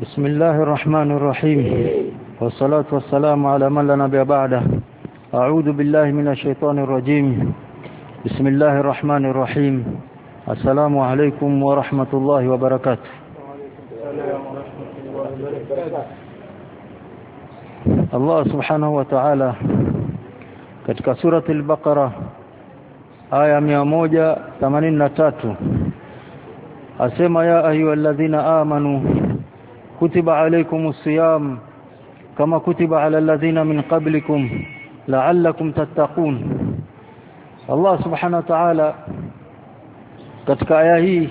بسم الله الرحمن الرحيم والصلاة والسلام على من لا نبي بعده. أعوذ بالله من الشيطان الرجيم. بسم الله الرحمن الرحيم. السلام عليكم ورحمة الله وبركاته. Allah subhanahu wa ta'ala katika surati al-Baqara aya 183 asema ya ayyuhalladhina amanu kutiba alaykumus siyam kama kutiba alal ladhina min qablikum la'allakum tattaqun. Allah subhanahu wa ta'ala katika aya hii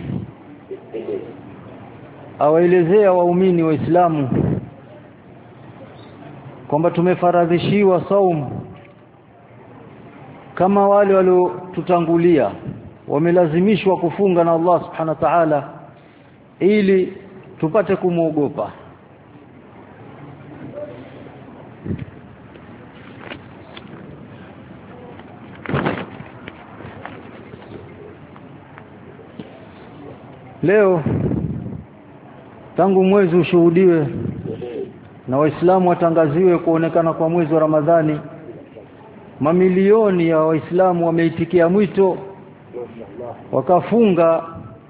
awaelezea waumini waislamu kwamba tumefaradhishiwa saumu kama wale waliotutangulia wamelazimishwa kufunga na Allah subhanahu wa ta'ala ili tupate kumuogopa. Leo tangu mwezi ushuhudiwe na waislamu watangaziwe kuonekana kwa mwezi wa Ramadhani, mamilioni ya waislamu wameitikia mwito wakafunga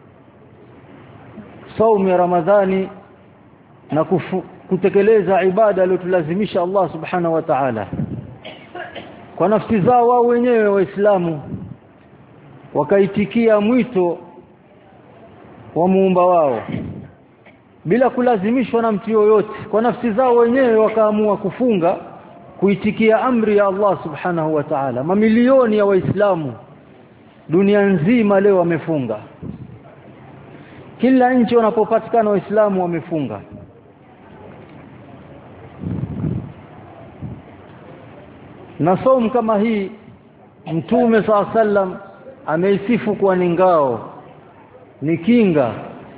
saumu ya Ramadhani na kutekeleza ibada aliyotulazimisha Allah subhanahu wa ta'ala kwa nafsi zao wao wenyewe. Waislamu wakaitikia mwito wa muumba wao bila kulazimishwa na mtu yoyote, kwa nafsi zao wenyewe wakaamua kufunga kuitikia amri ya Allah subhanahu wa ta'ala. Mamilioni ya waislamu dunia nzima leo wamefunga, kila nchi wanapopatikana waislamu wamefunga. Na saumu kama hii Mtume SAW ameisifu kuwa ni ngao, ni kinga,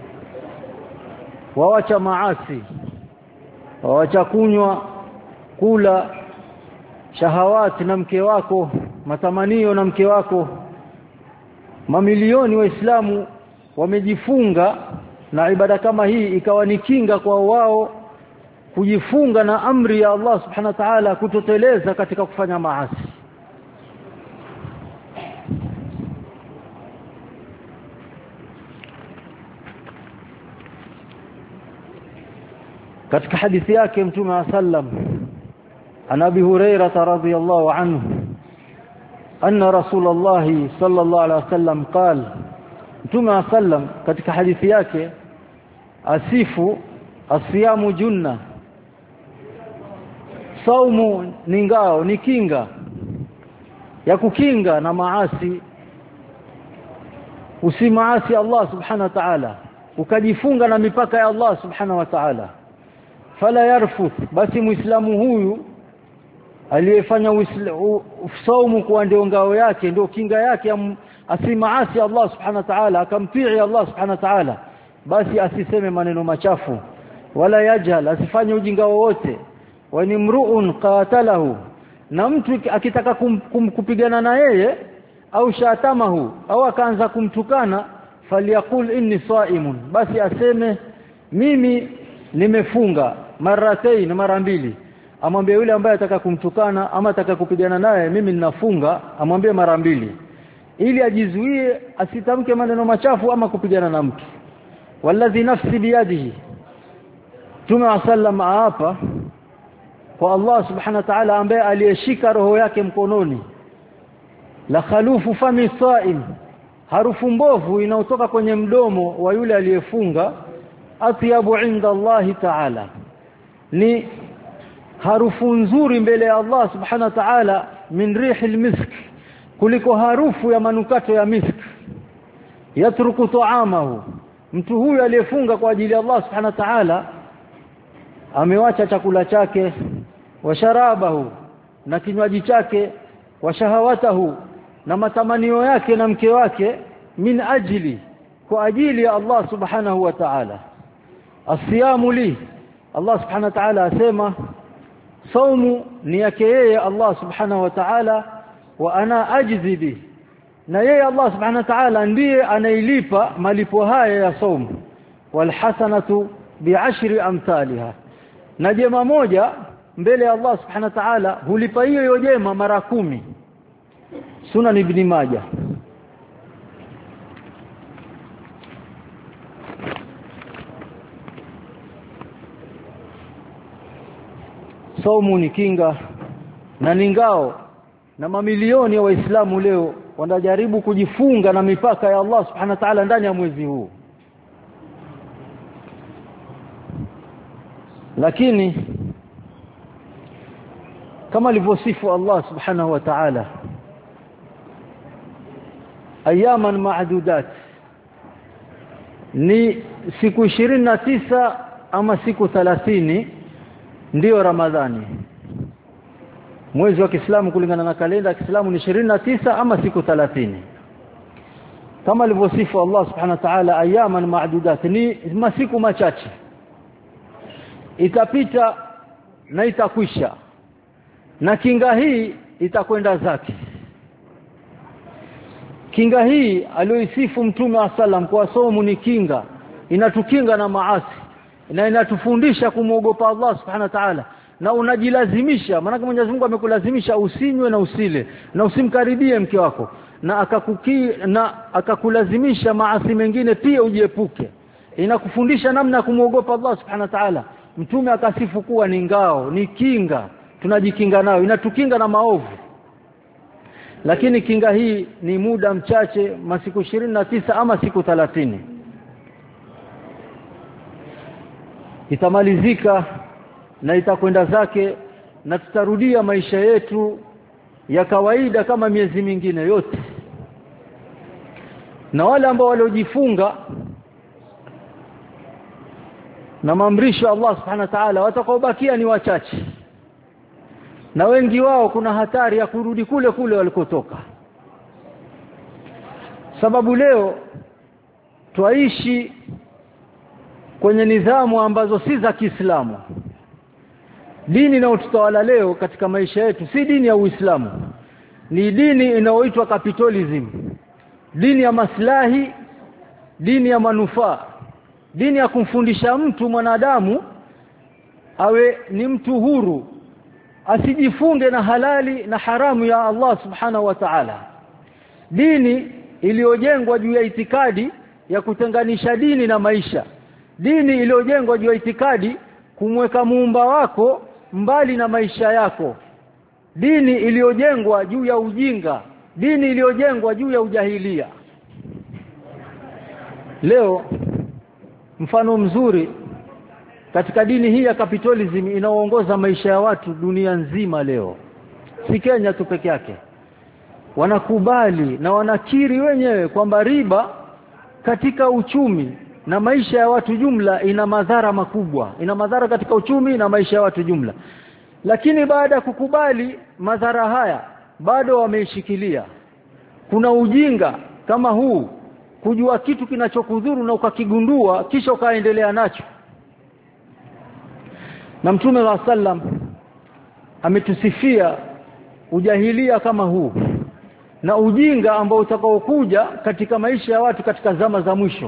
wawacha maasi, wawacha kunywa, kula shahawati na mke wako, matamanio na mke wako. Mamilioni waislamu wamejifunga na ibada kama hii ikawa ni kinga kwa wao kujifunga na amri ya Allah subhanahu wa ta'ala, kutoteleza katika kufanya maasi. Katika hadithi yake Mtume sallam ana Abi Hurairah radhiyallahu anhu anna Rasulullah sallallahu alaihi wasallam qala, Mtume sallam katika hadithi yake asifu asiyamu junna, saumu ni ngao, ni kinga ya kukinga na maasi. Usimaasi Allah subhanahu wa ta'ala, ukajifunga na mipaka ya Allah subhanahu wa ta'ala. Fala yarfuth, basi muislamu huyu aliyefanya saumu kuwa ndio ngao yake, ndio kinga yake, asimaasi Allah subhanahu wa ta'ala, akamtii Allah subhanahu wa ta'ala, basi asiseme maneno machafu, wala yajhal, asifanye ujinga wowote. Wa ni mru'un qatalahu, na mtu akitaka kupigana na yeye au shatamahu au akaanza kumtukana, falyaqul inni sa'imun, basi aseme mimi nimefunga maratayn, mara mbili. Amwambie yule ambaye ataka kumtukana ama ataka kupigana naye, mimi ninafunga, amwambie mara mbili, ili ajizuie asitamke maneno machafu ama kupigana na mtu. Walladhi nafsi biyadihi, Mtume sallam hapa kwa Allah subhanahu wa ta'ala ambaye aliyeshika roho yake mkononi, la khalufu fami sa'im, harufu mbovu inayotoka kwenye mdomo wa yule aliyefunga, atyabu inda Allah ta'ala, ni harufu nzuri mbele ya Allah subhanahu wa ta'ala, min rihil misk, kuliko harufu ya manukato ya misk. Yatruku ta'amahu, mtu huyu aliyefunga kwa ajili ya Allah subhanahu wa ta'ala amewacha chakula chake, wa sharabahu, na kinywaji chake, wa shahawatahu, na matamanio yake na mke wake, min ajli, kwa ajili ya Allah subhanahu wa ta'ala. Asiyamu li, Allah subhanahu wa ta'ala asema saumu ni yake yeye Allah subhanahu wa ta'ala, wa ana ajzi bi, na yeye Allah subhanahu wa ta'ala ndiye anailipa malipo haya ya saumu. Walhasanatu bi'ashri amthaliha, na jema moja mbele ya Allah subhanahu wa ta'ala hulipa hiyo jema mara 10. Sunan Ibn Majah. Saumu ni kinga na ni ngao, na mamilioni ya Waislamu leo wanajaribu kujifunga na mipaka ya Allah subhanahu wa ta'ala ndani ya mwezi huu, lakini kama alivyosifu Allah subhanahu wa ta'ala, ayaman ma'dudat, ni siku 29 ama siku 30 ndio Ramadhani. Mwezi wa Kiislamu kulingana na kalenda ya Kiislamu ni 29 ama siku 30. Kama alivyosifu Allah subhanahu wa ta'ala, ayaman ma'dudat, ni masiku machache, itapita na itakwisha, na kinga hii itakwenda zake. Kinga hii aliyoisifu Mtume wa sallam kwa saumu ni kinga, inatukinga na maasi na inatufundisha kumwogopa Allah subhanahu wa ta'ala, na unajilazimisha, maana Mwenyezi Mungu amekulazimisha usinywe na usile na usimkaribie mke wako, na akakulazimisha maasi mengine pia ujiepuke. Inakufundisha namna ya kumwogopa Allah subhanahu wa ta'ala. Mtume akasifu kuwa ni ngao, ni kinga, tunajikinga nayo, inatukinga na maovu. Lakini kinga hii ni muda mchache, masiku 29 ama siku 30. Itamalizika na itakwenda zake, na tutarudia maisha yetu ya kawaida kama miezi mingine yote. Na wale ambao waliojifunga na maamrisho Allah subhanahu wa ta'ala watakaobakia ni wachache, na wengi wao kuna hatari ya kurudi kule kule walikotoka. Sababu leo twaishi kwenye nidhamu ambazo si za Kiislamu. Dini inayotutawala leo katika maisha yetu si dini ya Uislamu, ni dini inayoitwa capitalism, dini ya maslahi, dini ya manufaa, dini ya kumfundisha mtu mwanadamu awe ni mtu huru, asijifunge na halali na haramu ya Allah subhanahu wa ta'ala. Dini iliyojengwa juu ya itikadi ya kutenganisha dini na maisha, dini iliyojengwa juu ya itikadi kumweka muumba wako mbali na maisha yako, dini iliyojengwa juu ya ujinga, dini iliyojengwa juu ya ujahilia. Leo mfano mzuri katika dini hii ya capitalism inaoongoza maisha ya watu dunia nzima leo, si Kenya tu peke yake. Wanakubali na wanakiri wenyewe kwamba riba katika uchumi na maisha ya watu jumla ina madhara makubwa, ina madhara katika uchumi na maisha ya watu jumla. Lakini baada ya kukubali madhara haya bado wameishikilia. Kuna ujinga kama huu, kujua kitu kinachokudhuru na ukakigundua kisha ukaendelea nacho. Na Mtume wa sallam ametusifia ujahilia kama huu na ujinga ambao utakaokuja katika maisha ya watu katika zama za mwisho.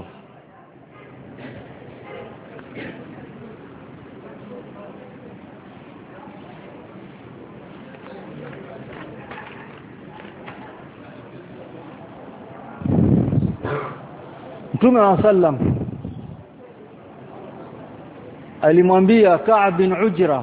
Mtume wa sallam alimwambia Ka'b bin Ujra,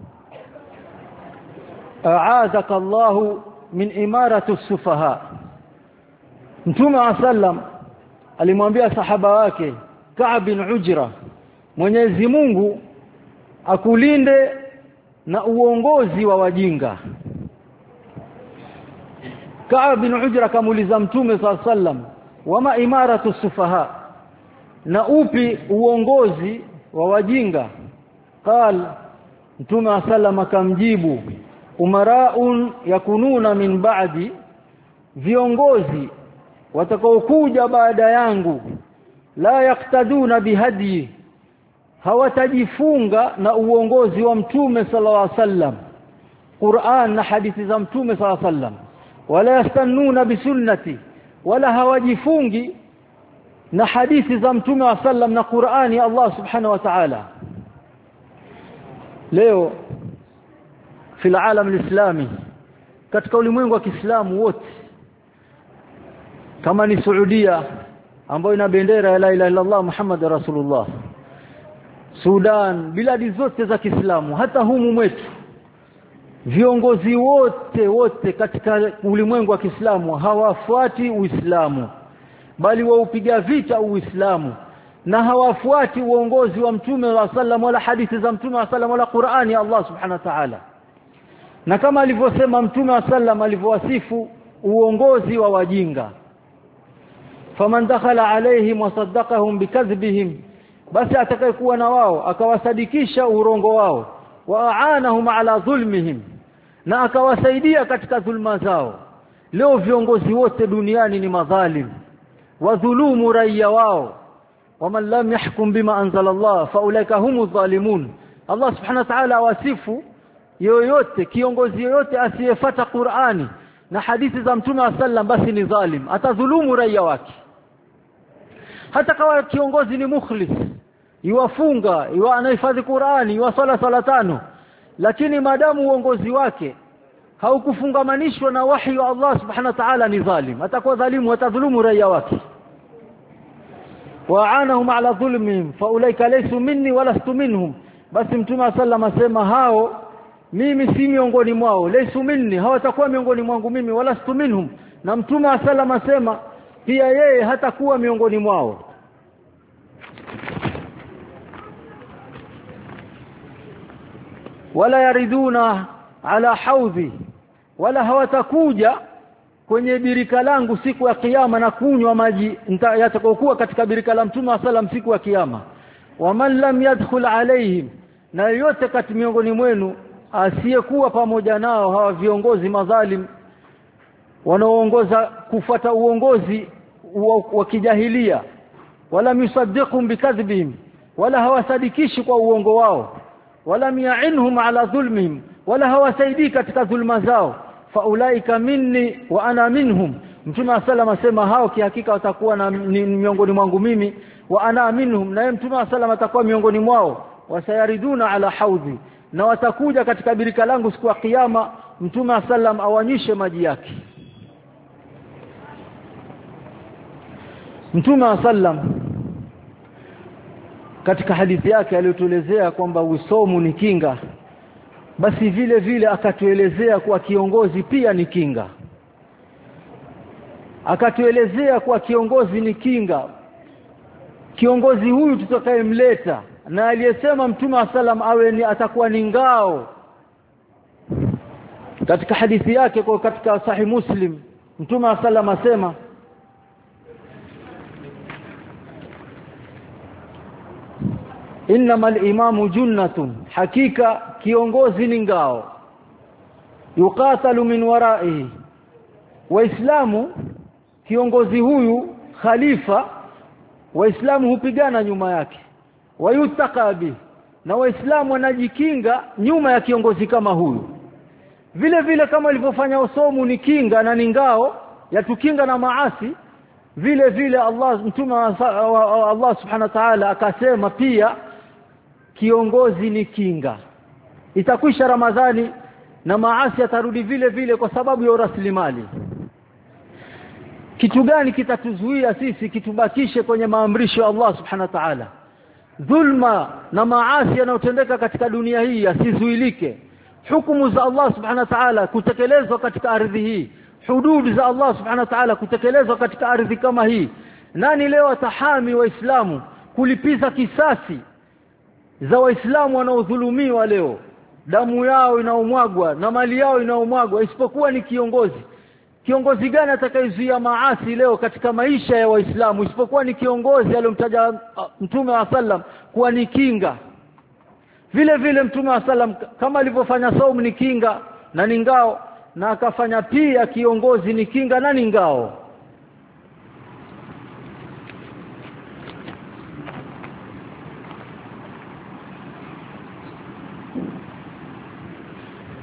a'adaka Allah min imarati as-sufaha. Mtume wa sallam alimwambia sahaba wake Ka'b bin Ujra, Mwenyezi Mungu akulinde na uongozi wa wajinga. Ka'b bin Ujra kamuuliza Mtume sallam, wama imaratu as-sufaha, na upi uongozi wa wajinga? Qal, Mtume wa sallam akamjibu, umaraun yakununa min ba'di, viongozi watakaokuja baada yangu, la yaktaduna bihadi, hawatajifunga na uongozi wa Mtume sallallahu alaihi wasallam, Qur'an na hadithi za Mtume sallallahu alaihi wasallam, wala yastannuna bisunnati, wala hawajifungi na hadithi za Mtume wa sallam na Qur'ani ya Allah subhanahu wa ta'ala. Leo fil alam alislami, katika ulimwengu wa Kiislamu wote, kama ni Saudia ambayo ina bendera ya la ilaha illa Allah Muhammadur Rasulullah, Sudan, biladi zote za Kiislamu, hata humu mwetu, viongozi wote katika ulimwengu wa Kiislamu hawafuati Uislamu, bali waupiga vita Uislamu, na hawafuati uongozi wa Mtume wa sallam wala hadithi za Mtume wa sallam wala Qur'ani ya Allah subhanahu wa ta'ala. Na kama alivyosema Mtume wa sallam alivyowasifu uongozi wa wajinga, faman dakhala alaihim wasaddaqahum bikadhbihim, basi atakayekuwa na wao akawasadikisha urongo wao, waaanahum ala dhulmihim, na akawasaidia katika dhulma zao. Leo viongozi wote duniani ni madhalim, wadhulumu raia wao, waman lam yahkum bima anzala Allah faulaika humu dhalimun. Allah subhanahu wa ta'ala wasifu yoyote, kiongozi yoyote asiyefuata Qur'ani na hadithi za Mtume wa sallam, basi ni dhalim, atadhulumu raia wake. Hata kama kiongozi ni mukhlis, yuwafunga, anahifadhi Qur'ani, yuwasala sala tano, lakini maadamu uongozi wake haukufungamanishwa na wahi wa Allah subhanahu wa ta'ala, ni dhalim, atakuwa dhalimu, atadhulumu raia wake. Wa'anahum ala dhulmihim faulaika laysu minni walastu minhum, basi Mtume sallam asema hao mimi si miongoni mwao, laysu minni, hawatakuwa miongoni mwangu mimi, walastu minhum, na Mtume sallam asema pia yeye hatakuwa miongoni mwao. Wala yariduna ala haudhi, wala hawatakuja kwenye birika langu siku ya kiyama na kunywa maji yatakayokuwa katika birika la Mtume sallam siku ya kiyama. Waman lam yadkhul alaihim, na yote kati miongoni mwenu asiyekuwa pamoja nao hawa viongozi madhalim wanaoongoza kufuata uongozi wa kijahilia, wala yusaddiqum bikadhbihim, wala hawasadikishi kwa uongo wao, wala ya'inhum ala dhulmihim, wala hawasaidii katika dhulma zao, faulaika minni wa ana minhum. Mtume sallam asema hao kihakika watakuwa na miongoni mwangu mimi, wa ana minhum, na Mtume sallam atakuwa miongoni mwao. Wasayariduna ala haudhi, na watakuja katika birika langu siku ya kiyama, Mtume sallam awanyishe maji yake. Mtume sallam katika hadithi yake aliyotuelezea kwamba usomu ni kinga, basi vile vile akatuelezea kwa kiongozi pia ni kinga. Akatuelezea kwa kiongozi ni kinga. Kiongozi huyu tutakayemleta na aliyesema Mtume sallam awe ni atakuwa ni ngao. Katika hadithi yake kwa katika Sahih Muslim, Mtume sallam asema innamal imamu junnatun, hakika kiongozi ni ngao, yuqatalu min waraihi. Waislamu, kiongozi huyu khalifa, waislamu hupigana nyuma yake, wayutaqabi, na waislamu wanajikinga nyuma ya kiongozi kama huyu. Vile vile kama ilivyofanya usomu ni kinga na ni ngao ya tukinga na maasi, vile vile Mtume wa Allah subhanahu wa ta'ala akasema pia kiongozi ni kinga. Itakwisha Ramadhani na maasi yatarudi vile vile kwa sababu ya rasilimali. Kitu gani kitatuzuia sisi kitubakishe kwenye maamrisho ya Allah subhanahu wa ta'ala? Dhulma na maasi yanayotendeka katika dunia hii yasizuilike. Hukumu za Allah subhanahu wa ta'ala kutekelezwa katika ardhi hii, hudud za Allah subhanahu wa ta'ala kutekelezwa katika ardhi kama hii. Nani leo atahami waislamu kulipiza kisasi za waislamu wanaodhulumiwa leo, damu yao inaomwagwa na mali yao inaomwagwa, isipokuwa ni kiongozi? Kiongozi gani atakayezuia maasi leo katika maisha ya waislamu isipokuwa ni kiongozi aliyomtaja Mtume wa sallam kuwa ni kinga? Vile vile Mtume wa sallam kama alivyofanya saumu ni kinga na ni ngao, na akafanya pia kiongozi ni kinga na ni ngao.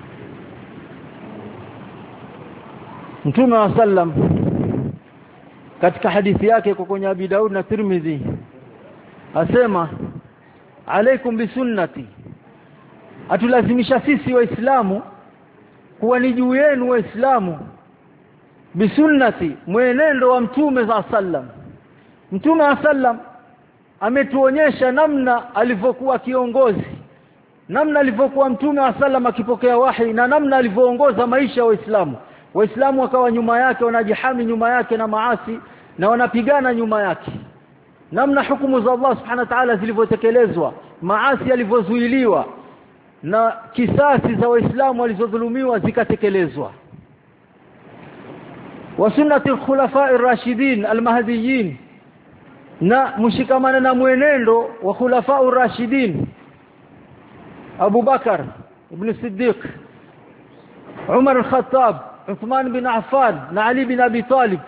Mtume wa sallam katika hadithi yake kwenye Abi Daud na Tirmidhi asema alaikum bisunnati, atulazimisha sisi waislamu kuwa ni juu yenu waislamu bisunnati, mwenendo wa mtume sallam. Mtume sallam ametuonyesha namna alivyokuwa kiongozi, namna alivyokuwa mtume sallam akipokea wahi, na namna alivyoongoza maisha ya waislamu. Waislamu wakawa nyuma yake, wanajihami nyuma yake na maasi, na wanapigana nyuma yake. Namna hukumu za Allah subhanahu wa ta'ala zilivyotekelezwa, maasi yalivyozuiliwa, na kisasi za waislamu walizodhulumiwa zikatekelezwa. Wa sunnati al-khulafa'i ar-rashidin al-mahdiyyin, na mshikamana na mwenendo wa khulafa'u ar-rashidin Abu Bakar ibn Siddiq, Umar al-Khattab, Uthman bin Affan na Ali bin Abi Talib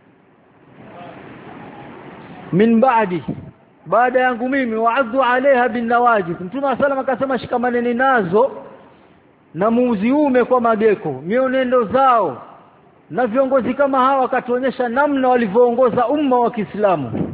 min ba'di, baada yangu mimi, wa'addu 'alayha bin nawajid. Mtume sallallahu akasema shikamaneni nazo na muuziume kwa mageko, mionendo zao. Na viongozi kama hawa wakatuonyesha namna walivyoongoza umma wa Kiislamu.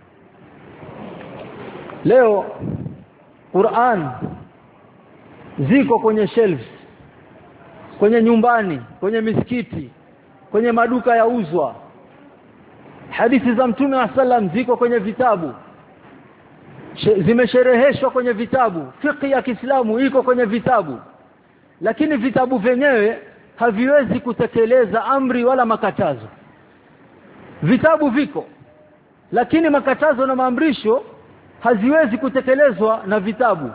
Leo Qur'an ziko kwenye shelves, kwenye nyumbani, kwenye misikiti, kwenye maduka ya uzwa. Hadithi za Mtume wa sallam ziko kwenye vitabu, zimeshereheshwa kwenye vitabu. Fiqh ya Kiislamu iko kwenye vitabu, lakini vitabu vyenyewe haviwezi kutekeleza amri wala makatazo. Vitabu viko, lakini makatazo na maamrisho haziwezi kutekelezwa na vitabu.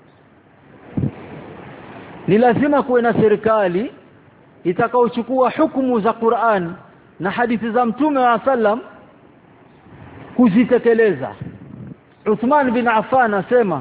Ni lazima kuwe na serikali itakaochukua hukumu za Qur'an na hadithi za Mtume wa sallam kuzitekeleza. Uthman bin Affan asema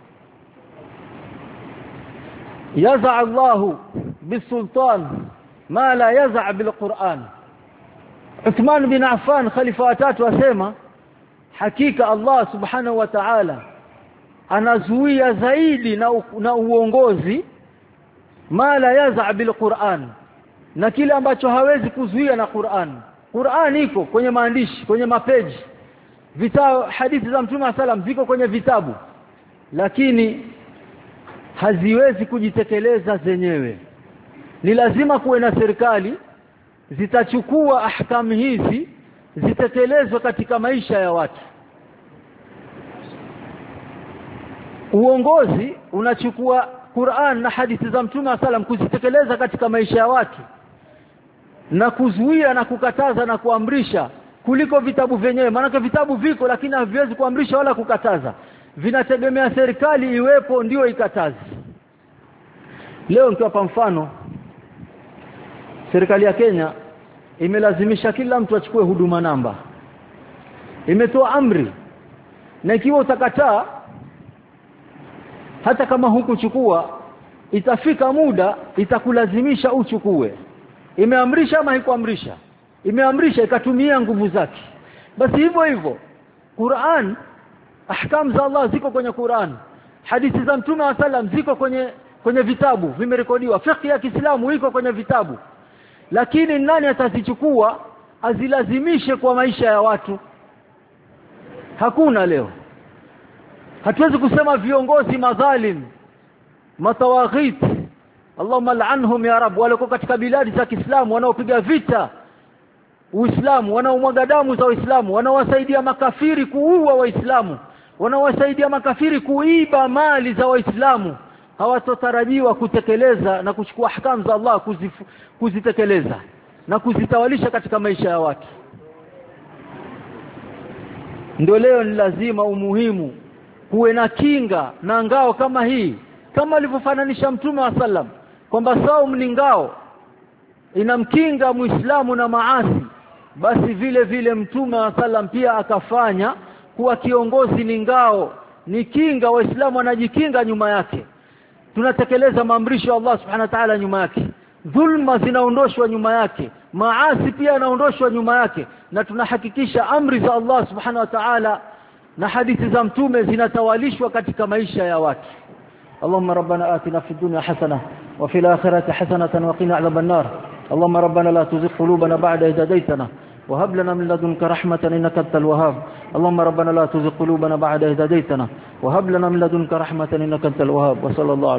yaza Allahu bisultan ma la yaza bilquran. Uthman bin Affan khalifa wa tatu asema hakika Allah subhanahu wa ta'ala anazuia zaidi na uongozi ma la yaza bilquran, na kile ambacho hawezi kuzuia na Qur'an. Qur'an iko kwenye maandishi, kwenye mapeji, vitabu. Hadithi za Mtume sallam ziko kwenye vitabu, lakini haziwezi kujitekeleza zenyewe. Ni lazima kuwe na serikali zitachukua ahkamu hizi zitekelezwe katika maisha ya watu. Uongozi unachukua Qur'an na hadithi za Mtume sallam kuzitekeleza katika maisha ya watu, na kuzuia na kukataza na kuamrisha, kuliko vitabu vyenyewe. Maana vitabu viko, lakini haviwezi kuamrisha wala kukataza. Vinategemea serikali iwepo ndio ikataze. Leo nikiwapa mfano, serikali ya Kenya imelazimisha kila mtu achukue huduma namba. Imetoa amri, na ikiwa utakataa, hata kama hukuchukua, itafika muda itakulazimisha uchukue. Imeamrisha ama haikuamrisha? Imeamrisha, ikatumia nguvu zake. Basi hivyo hivyo Qur'an, ahkam za Allah ziko kwenye Qur'an, hadithi za Mtume wa sallam ziko kwenye vitabu, vimerekodiwa. Fiqh ya Kiislamu iko kwenye vitabu, lakini nani atazichukua azilazimishe kwa maisha ya watu? Hakuna. Leo hatuwezi kusema viongozi madhalim, matawaghit, Allahumma la'anhum ya Rabb, wale katika biladi za Kiislamu wanaopiga vita Uislamu, wanaomwaga damu za Waislamu, wanaowasaidia makafiri kuua Waislamu, wanaowasaidia makafiri kuiba mali za Waislamu, hawatotarajiwa kutekeleza na kuchukua ahkamu za Allah kuzitekeleza na kuzitawalisha katika maisha ya watu. Ndio leo ni lazima umuhimu kuwe na kinga na ngao kama hii, kama alivyofananisha Mtume wa sallam kwamba saum ni ngao inamkinga Muislamu na maasi. Basi vile vile Mtume wa sallam pia akafanya kuwa kiongozi ni ngao, ni kinga. Waislamu wanajikinga nyuma yake. Tunatekeleza maamrisho ya Allah subhanahu wa ta'ala nyuma yake, dhulma zinaondoshwa nyuma yake, maasi pia yanaondoshwa nyuma yake, na tunahakikisha amri za Allah subhanahu wa ta'ala na hadithi za Mtume zinatawalishwa katika maisha ya watu. Allahumma rabbana atina fid dunya hasana wa fil akhirati hasanatan wa qina adhaban nar. Allahumma rabbana la tuzigh qulubana ba'da idh hadaytana وهب لنا من لدنك رحمة إنك أنت الوهاب اللهم ربنا لا تزغ قلوبنا بعد إذ هديتنا وهب لنا من لدنك رحمة إنك أنت الوهاب وصلى الله